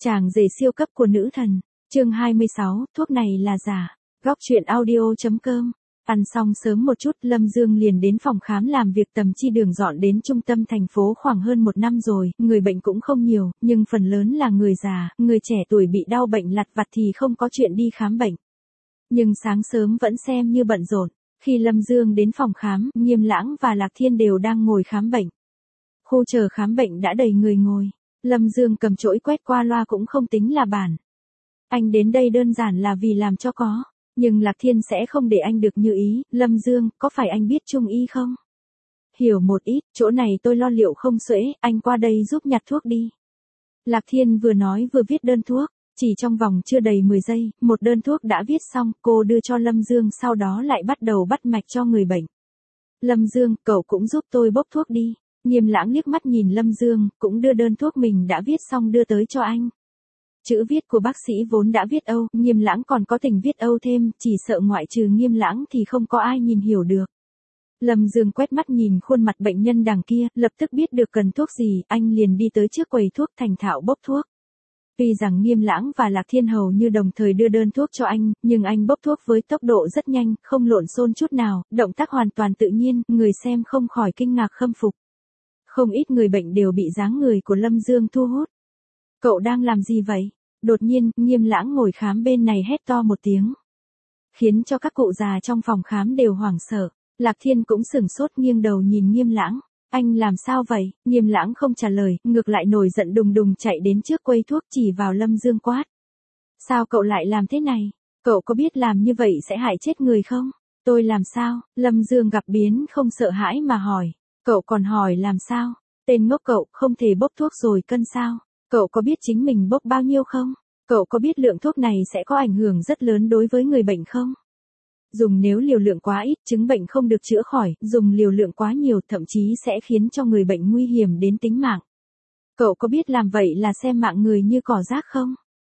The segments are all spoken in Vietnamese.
Chàng rể siêu cấp của nữ thần, chương 26, thuốc này là giả. Góc truyện audio.com. Ăn xong sớm một chút, Lâm Dương liền đến phòng khám làm việc tầm chi đường dọn đến trung tâm thành phố khoảng hơn 1 năm rồi, người bệnh cũng không nhiều, nhưng phần lớn là người già, người trẻ tuổi bị đau bệnh lặt vặt thì không có chuyện đi khám bệnh. Nhưng sáng sớm vẫn xem như bận rộn, khi Lâm Dương đến phòng khám, Nghiêm Lãng và Lạc Thiên đều đang ngồi khám bệnh. Khu chờ khám bệnh đã đầy người ngồi. Lâm Dương cầm chổi quét qua loa cũng không tính là bản. Anh đến đây đơn giản là vì làm cho có. Nhưng Lạc Thiên sẽ không để anh được như ý. Lâm Dương, có phải anh biết trung y không? Hiểu một ít, chỗ này tôi lo liệu không xuể, anh qua đây giúp nhặt thuốc đi. Lạc Thiên vừa nói vừa viết đơn thuốc. Chỉ trong vòng chưa đầy 10 giây, một đơn thuốc đã viết xong, cô đưa cho Lâm Dương, sau đó lại bắt đầu bắt mạch cho người bệnh. Lâm Dương, cậu cũng giúp tôi bốc thuốc đi. Nghiêm Lãng liếc mắt nhìn Lâm Dương, cũng đưa đơn thuốc mình đã viết xong đưa tới cho anh. Chữ viết của bác sĩ vốn đã viết Âu, Nghiêm Lãng còn có tình viết Âu thêm, chỉ sợ ngoại trừ Nghiêm Lãng thì không có ai nhìn hiểu được. Lâm Dương quét mắt nhìn khuôn mặt bệnh nhân đằng kia, lập tức biết được cần thuốc gì, anh liền đi tới trước quầy thuốc thành thạo bốc thuốc. Tuy rằng Nghiêm Lãng và Lạc Thiên hầu như đồng thời đưa đơn thuốc cho anh, nhưng anh bốc thuốc với tốc độ rất nhanh, không lộn xộn chút nào, động tác hoàn toàn tự nhiên, người xem không khỏi kinh ngạc khâm phục. Không ít người bệnh đều bị dáng người của Lâm Dương thu hút. Cậu đang làm gì vậy? Đột nhiên, Nghiêm Lãng ngồi khám bên này hét to một tiếng. Khiến cho các cụ già trong phòng khám đều hoảng sợ. Lạc Thiên cũng sửng sốt nghiêng đầu nhìn Nghiêm Lãng. Anh làm sao vậy? Nghiêm Lãng không trả lời, ngược lại nổi giận đùng đùng chạy đến trước quầy thuốc chỉ vào Lâm Dương quát. Sao cậu lại làm thế này? Cậu có biết làm như vậy sẽ hại chết người không? Tôi làm sao? Lâm Dương gặp biến không sợ hãi mà hỏi. Cậu còn hỏi làm sao? Tên ngốc cậu, không thể bốc thuốc rồi cân sao? Cậu có biết chính mình bốc bao nhiêu không? Cậu có biết lượng thuốc này sẽ có ảnh hưởng rất lớn đối với người bệnh không? Dùng nếu liều lượng quá ít, chứng bệnh không được chữa khỏi, dùng liều lượng quá nhiều thậm chí sẽ khiến cho người bệnh nguy hiểm đến tính mạng. Cậu có biết làm vậy là xem mạng người như cỏ rác không?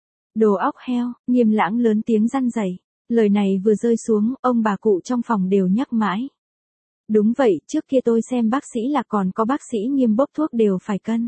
Đồ óc heo, Nghiêm Lãng lớn tiếng răn dày. Lời này vừa rơi xuống, ông bà cụ trong phòng đều nhắc mãi. Đúng vậy, trước kia tôi xem bác sĩ là còn có bác sĩ Nghiêm bốc thuốc đều phải cân.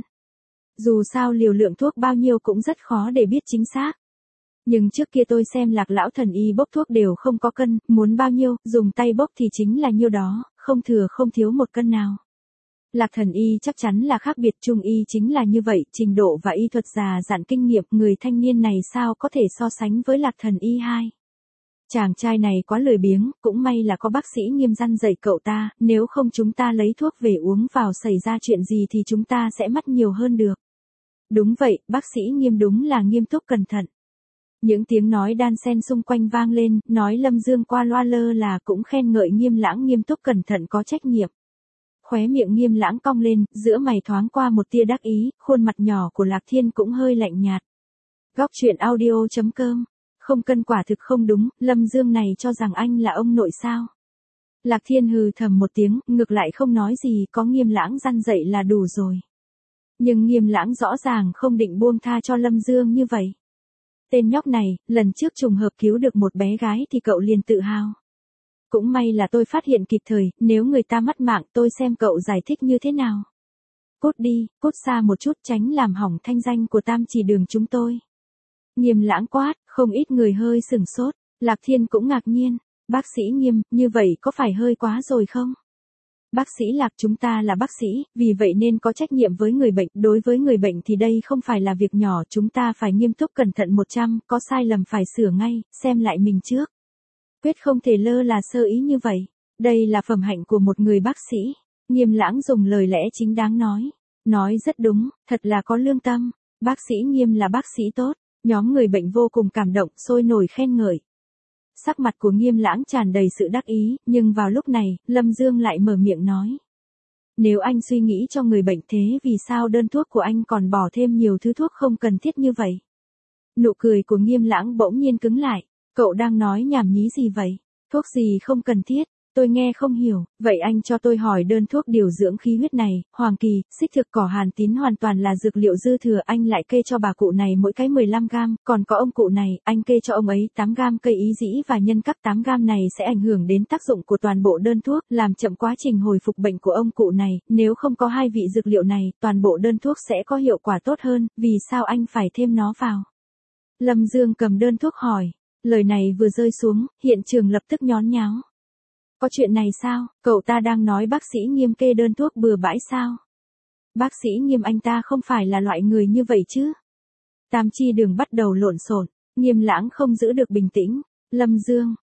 Dù sao liều lượng thuốc bao nhiêu cũng rất khó để biết chính xác. Nhưng trước kia tôi xem Lạc lão thần y bốc thuốc đều không có cân, muốn bao nhiêu, dùng tay bốc thì chính là nhiêu đó, không thừa không thiếu một cân nào. Lạc thần y chắc chắn là khác biệt, trung y chính là như vậy, trình độ và y thuật già dặn kinh nghiệm, người thanh niên này sao có thể so sánh với Lạc thần y 2. Chàng trai này quá lười biếng, cũng may là có bác sĩ Nghiêm răn dạy cậu ta, nếu không chúng ta lấy thuốc về uống vào xảy ra chuyện gì thì chúng ta sẽ mất nhiều hơn được. Đúng vậy, bác sĩ Nghiêm đúng là nghiêm túc cẩn thận. Những tiếng nói đan xen xung quanh vang lên, nói Lâm Dương qua loa lơ là cũng khen ngợi Nghiêm Lãng nghiêm túc cẩn thận có trách nhiệm. Khóe miệng Nghiêm Lãng cong lên, giữa mày thoáng qua một tia đắc ý, khuôn mặt nhỏ của Lạc Thiên cũng hơi lạnh nhạt. Góc truyện audio.com. Không cân quả thực không đúng, Lâm Dương này cho rằng anh là ông nội sao. Lạc Thiên hừ thầm một tiếng, ngược lại không nói gì, có Nghiêm Lãng răn dạy là đủ rồi. Nhưng Nghiêm Lãng rõ ràng không định buông tha cho Lâm Dương như vậy. Tên nhóc này, lần trước trùng hợp cứu được một bé gái thì cậu liền tự hào. Cũng may là tôi phát hiện kịp thời, nếu người ta mất mạng tôi xem cậu giải thích như thế nào. Cút đi, cút xa một chút tránh làm hỏng thanh danh của Tam Chỉ Đường chúng tôi. Nghiêm Lãng quát, không ít người hơi sửng sốt, Lạc Thiên cũng ngạc nhiên, bác sĩ Nghiêm, như vậy có phải hơi quá rồi không? Bác sĩ Lạc chúng ta là bác sĩ, vì vậy nên có trách nhiệm với người bệnh, đối với người bệnh thì đây không phải là việc nhỏ, chúng ta phải nghiêm túc cẩn thận 100, có sai lầm phải sửa ngay, xem lại mình trước. Quyết không thể lơ là sơ ý như vậy, đây là phẩm hạnh của một người bác sĩ. Nghiêm Lãng dùng lời lẽ chính đáng nói rất đúng, thật là có lương tâm, bác sĩ Nghiêm là bác sĩ tốt. Nhóm người bệnh vô cùng cảm động, sôi nổi khen ngợi. Sắc mặt của Nghiêm Lãng tràn đầy sự đắc ý, nhưng vào lúc này, Lâm Dương lại mở miệng nói. Nếu anh suy nghĩ cho người bệnh thế vì sao đơn thuốc của anh còn bỏ thêm nhiều thứ thuốc không cần thiết như vậy? Nụ cười của Nghiêm Lãng bỗng nhiên cứng lại. Cậu đang nói nhảm nhí gì vậy? Thuốc gì không cần thiết? Tôi nghe không hiểu, vậy anh cho tôi hỏi đơn thuốc điều dưỡng khí huyết này, hoàng kỳ, xích thực cỏ hàn tín hoàn toàn là dược liệu dư thừa, anh lại kê cho bà cụ này mỗi cái 15 gam, còn có ông cụ này, anh kê cho ông ấy 8 gam cây ý dĩ và nhân các 8 gam này sẽ ảnh hưởng đến tác dụng của toàn bộ đơn thuốc, làm chậm quá trình hồi phục bệnh của ông cụ này, nếu không có hai vị dược liệu này, toàn bộ đơn thuốc sẽ có hiệu quả tốt hơn, vì sao anh phải thêm nó vào? Lâm Dương cầm đơn thuốc hỏi, lời này vừa rơi xuống, hiện trường lập tức nhốn nháo. Có chuyện này sao, cậu ta đang nói bác sĩ Nghiêm kê đơn thuốc bừa bãi sao? Bác sĩ Nghiêm anh ta không phải là loại người như vậy chứ? Tam Chi Đường bắt đầu lộn xộn, Nghiêm Lãng không giữ được bình tĩnh. Lâm Dương,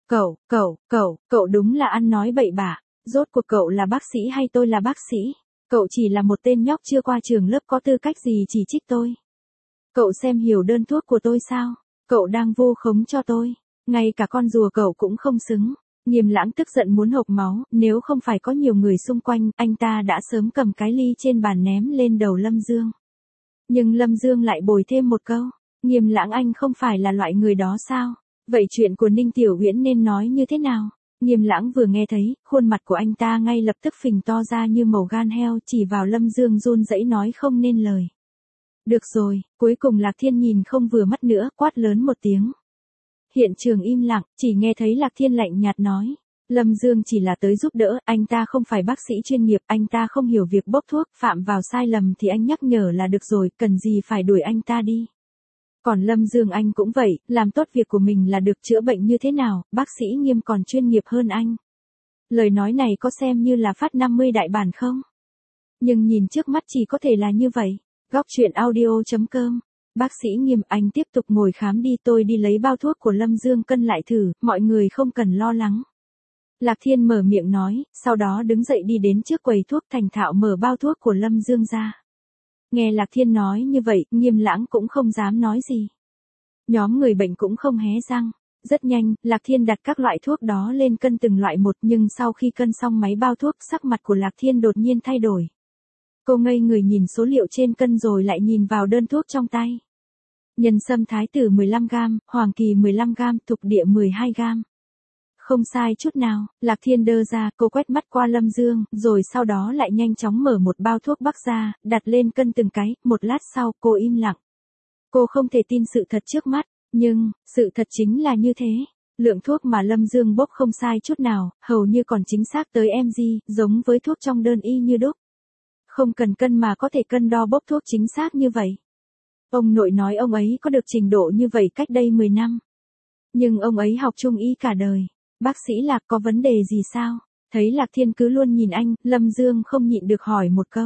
cậu đúng là ăn nói bậy bạ, rốt cuộc cậu là bác sĩ hay tôi là bác sĩ? Cậu chỉ là một tên nhóc chưa qua trường lớp có tư cách gì chỉ trích tôi? Cậu xem hiểu đơn thuốc của tôi sao? Cậu đang vu khống cho tôi, ngay cả con rùa cậu cũng không xứng. Nghiêm Lãng tức giận muốn hộc máu, nếu không phải có nhiều người xung quanh, anh ta đã sớm cầm cái ly trên bàn ném lên đầu Lâm Dương. Nhưng Lâm Dương lại bồi thêm một câu, Nghiêm Lãng anh không phải là loại người đó sao? Vậy chuyện của Ninh Tiểu Uyển nên nói như thế nào? Nghiêm Lãng vừa nghe thấy, khuôn mặt của anh ta ngay lập tức phình to ra như màu gan heo, chỉ vào Lâm Dương run rẩy nói không nên lời. Được rồi, cuối cùng Lạc Thiên nhìn không vừa mắt nữa, quát lớn một tiếng. Hiện trường im lặng, chỉ nghe thấy Lạc Thiên lạnh nhạt nói. Lâm Dương chỉ là tới giúp đỡ, anh ta không phải bác sĩ chuyên nghiệp, anh ta không hiểu việc bốc thuốc, phạm vào sai lầm thì anh nhắc nhở là được rồi, cần gì phải đuổi anh ta đi. Còn Lâm Dương anh cũng vậy, làm tốt việc của mình là được, chữa bệnh như thế nào, bác sĩ Nghiêm còn chuyên nghiệp hơn anh. Lời nói này có xem như là phát 50 đại bản không? Nhưng nhìn trước mắt chỉ có thể là như vậy. Góc truyện audio.com. Bác sĩ Nghiêm anh tiếp tục ngồi khám đi, tôi đi lấy bao thuốc của Lâm Dương cân lại thử, mọi người không cần lo lắng. Lạc Thiên mở miệng nói, sau đó đứng dậy đi đến trước quầy thuốc thành thạo mở bao thuốc của Lâm Dương ra. Nghe Lạc Thiên nói như vậy, Nghiêm Lãng cũng không dám nói gì. Nhóm người bệnh cũng không hé răng. Rất nhanh, Lạc Thiên đặt các loại thuốc đó lên cân từng loại một, nhưng sau khi cân xong máy bao thuốc, sắc mặt của Lạc Thiên đột nhiên thay đổi. Cô ngây người nhìn số liệu trên cân rồi lại nhìn vào đơn thuốc trong tay. Nhân sâm thái tử 15 gam, hoàng kỳ 15 gam, thục địa 12 gam. Không sai chút nào, Lạc Thiên đơ ra, cô quét mắt qua Lâm Dương, rồi sau đó lại nhanh chóng mở một bao thuốc bắc ra, đặt lên cân từng cái, một lát sau cô im lặng. Cô không thể tin sự thật trước mắt, nhưng, sự thật chính là như thế. Lượng thuốc mà Lâm Dương bốc không sai chút nào, hầu như còn chính xác tới mg, giống với thuốc trong đơn y như đúc. Không cần cân mà có thể cân đo bốc thuốc chính xác như vậy. Ông nội nói ông ấy có được trình độ như vậy cách đây 10 năm. Nhưng ông ấy học trung y cả đời. Bác sĩ Lạc có vấn đề gì sao? Thấy Lạc Thiên cứ luôn nhìn anh, Lâm Dương không nhịn được hỏi một câu.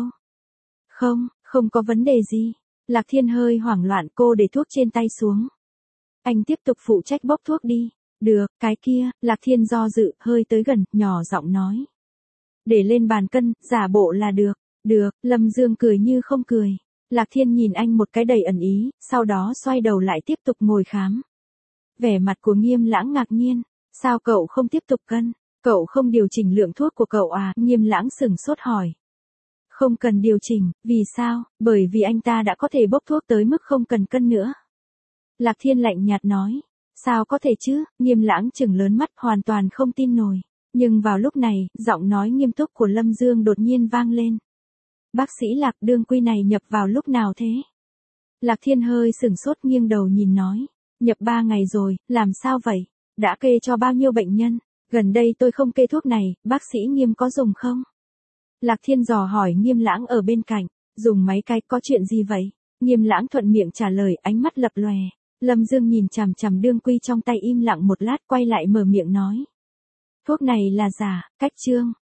Không có vấn đề gì. Lạc Thiên hơi hoảng loạn, cô để thuốc trên tay xuống. Anh tiếp tục phụ trách bốc thuốc đi. Được, cái kia, Lạc Thiên do dự, hơi tới gần, nhỏ giọng nói. Để lên bàn cân, giả bộ là được. Được, Lâm Dương cười như không cười. Lạc Thiên nhìn anh một cái đầy ẩn ý, sau đó xoay đầu lại tiếp tục ngồi khám. Vẻ mặt của Nghiêm Lãng ngạc nhiên. Sao cậu không tiếp tục cân? Cậu không điều chỉnh lượng thuốc của cậu à? Nghiêm Lãng sửng sốt hỏi. Không cần điều chỉnh, vì sao? Bởi vì anh ta đã có thể bốc thuốc tới mức không cần cân nữa. Lạc Thiên lạnh nhạt nói. Sao có thể chứ? Nghiêm Lãng trừng lớn mắt hoàn toàn không tin nổi. Nhưng vào lúc này, giọng nói nghiêm túc của Lâm Dương đột nhiên vang lên. Bác sĩ Lạc, đương quy này nhập vào lúc nào thế? Lạc Thiên hơi sửng sốt nghiêng đầu nhìn nói. Nhập 3 ngày rồi, làm sao vậy? Đã kê cho bao nhiêu bệnh nhân? Gần đây tôi không kê thuốc này, bác sĩ Nghiêm có dùng không? Lạc Thiên dò hỏi Nghiêm Lãng ở bên cạnh. Dùng mấy cái, có chuyện gì vậy? Nghiêm Lãng thuận miệng trả lời, ánh mắt lập lòe. Lâm Dương nhìn chằm chằm đương quy trong tay im lặng một lát, quay lại mở miệng nói. Thuốc này là giả, cách trương.